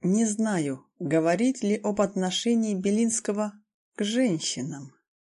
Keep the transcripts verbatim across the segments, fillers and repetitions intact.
Не знаю, говорить ли об отношении Белинского к женщинам.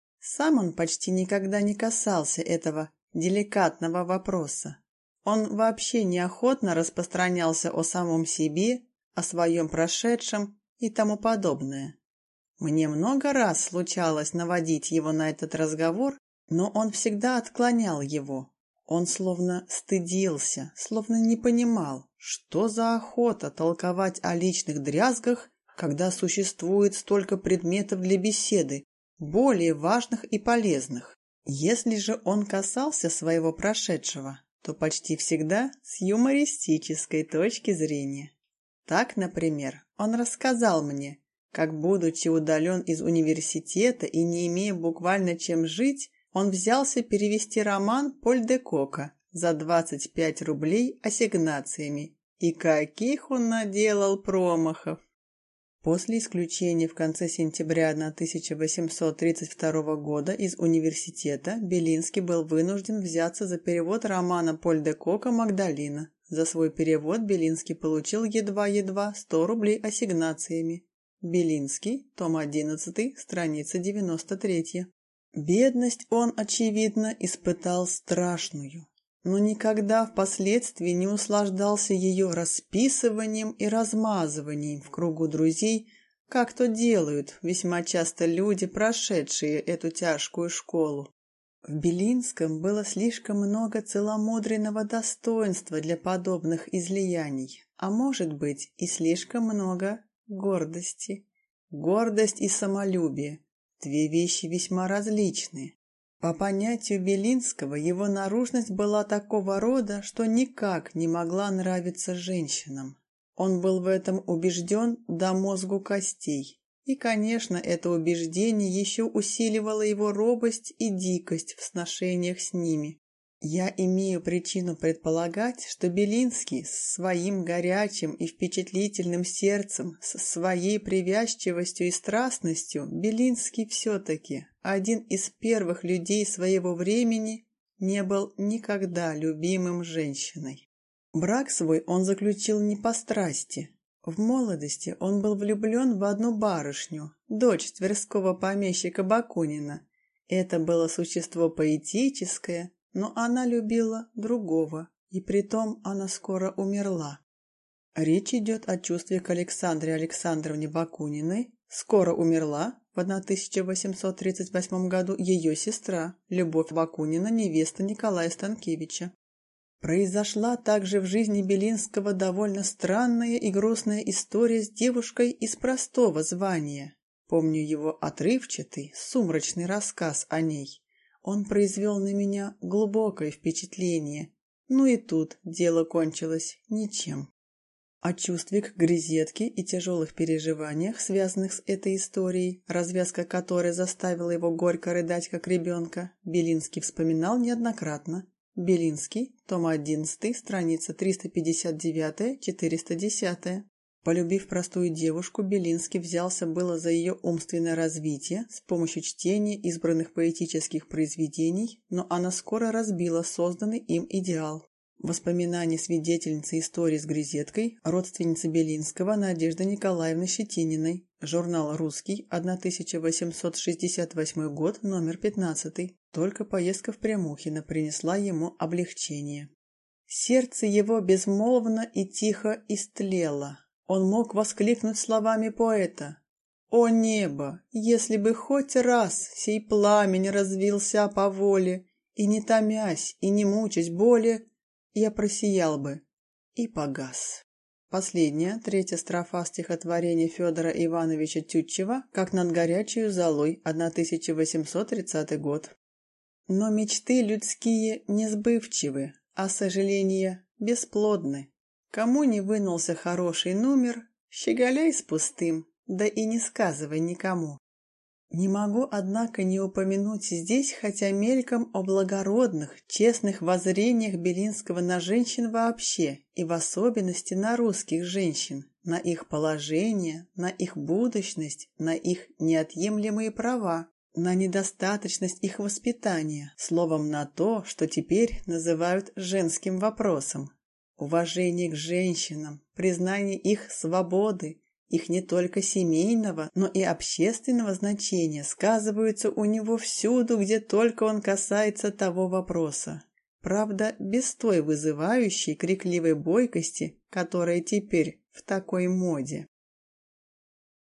Сам он почти никогда не касался этого деликатного вопроса. Он вообще неохотно распространялся о самом себе, о своем прошедшем и тому подобное. Мне много раз случалось наводить его на этот разговор, но он всегда отклонял его. Он словно стыдился, словно не понимал, что за охота толковать о личных дрязгах, когда существует столько предметов для беседы, более важных и полезных. Если же он касался своего прошедшего, то почти всегда с юмористической точки зрения. Так, например, он рассказал мне, как, будучи удален из университета и не имея буквально чем жить, он взялся перевести роман Поль де Кока за двадцать пять рублей ассигнациями. И каких он наделал промахов! После исключения в конце сентября тысяча восемьсот тридцать второго года из университета Белинский был вынужден взяться за перевод романа Поль де Кока «Магдалина». За свой перевод Белинский получил едва-едва сто рублей ассигнациями. Белинский, том одиннадцатый, страница девяносто третья. Бедность он, очевидно, испытал страшную, но никогда впоследствии не услаждался ее расписыванием и размазыванием в кругу друзей, как то делают весьма часто люди, прошедшие эту тяжкую школу. В Белинском было слишком много целомудренного достоинства для подобных излияний, а может быть и слишком много гордости. Гордость и самолюбие – две вещи весьма различные. По понятию Белинского, его наружность была такого рода, что никак не могла нравиться женщинам. Он был в этом убежден до мозгу костей. И, конечно, это убеждение еще усиливало его робость и дикость в сношениях с ними. Я имею причину предполагать, что Белинский с своим горячим и впечатлительным сердцем, с своей привязчивостью и страстностью, Белинский все-таки, один из первых людей своего времени, не был никогда любимым женщиной. Брак свой он заключил не по страсти. В молодости он был влюблен в одну барышню, дочь тверского помещика Бакунина. Это было существо поэтическое, но она любила другого, и притом она скоро умерла. Речь идет о чувстве к Александре Александровне Бакуниной. Скоро умерла в тысяча восемьсот тридцать восьмом году ее сестра, Любовь Бакунина, невеста Николая Станкевича. Произошла также в жизни Белинского довольно странная и грустная история с девушкой из простого звания. Помню его отрывчатый, сумрачный рассказ о ней. Он произвел на меня глубокое впечатление. Ну и тут дело кончилось ничем. О чувстве к Грезетке и тяжелых переживаниях, связанных с этой историей, развязка которой заставила его горько рыдать как ребенка, Белинский вспоминал неоднократно. Белинский, том одиннадцатый, страница триста пятьдесят девять - четыреста десять. Полюбив простую девушку, Белинский взялся было за ее умственное развитие с помощью чтения избранных поэтических произведений, но она скоро разбила созданный им идеал. Воспоминания свидетельницы истории с Грезеткой, родственницы Белинского Надежды Николаевны Щетининой. Журнал «Русский», тысяча восемьсот шестьдесят восьмой год, номер пятнадцатый. Только поездка в Прямухино принесла ему облегчение. Сердце его безмолвно и тихо истлело. Он мог воскликнуть словами поэта: «О небо, если бы хоть раз сей пламень развился по воле, и не томясь, и не мучась боли, я просиял бы», и погас. Последняя, третья строфа стихотворения Федора Ивановича Тютчева «Как над горячею золой», тысяча восемьсот тридцатый год. Но мечты людские несбывчивы, а сожаления бесплодны. Кому не вынулся хороший номер, щеголяй с пустым, да и не сказывай никому. Не могу, однако, не упомянуть здесь, хотя мельком, о благородных, честных воззрениях Белинского на женщин вообще, и в особенности на русских женщин, на их положение, на их будущность, на их неотъемлемые права, на недостаточность их воспитания, словом, на то, что теперь называют женским вопросом. Уважение к женщинам, признание их свободы, их не только семейного, но и общественного значения сказываются у него всюду, где только он касается того вопроса. Правда, без той вызывающей крикливой бойкости, которая теперь в такой моде.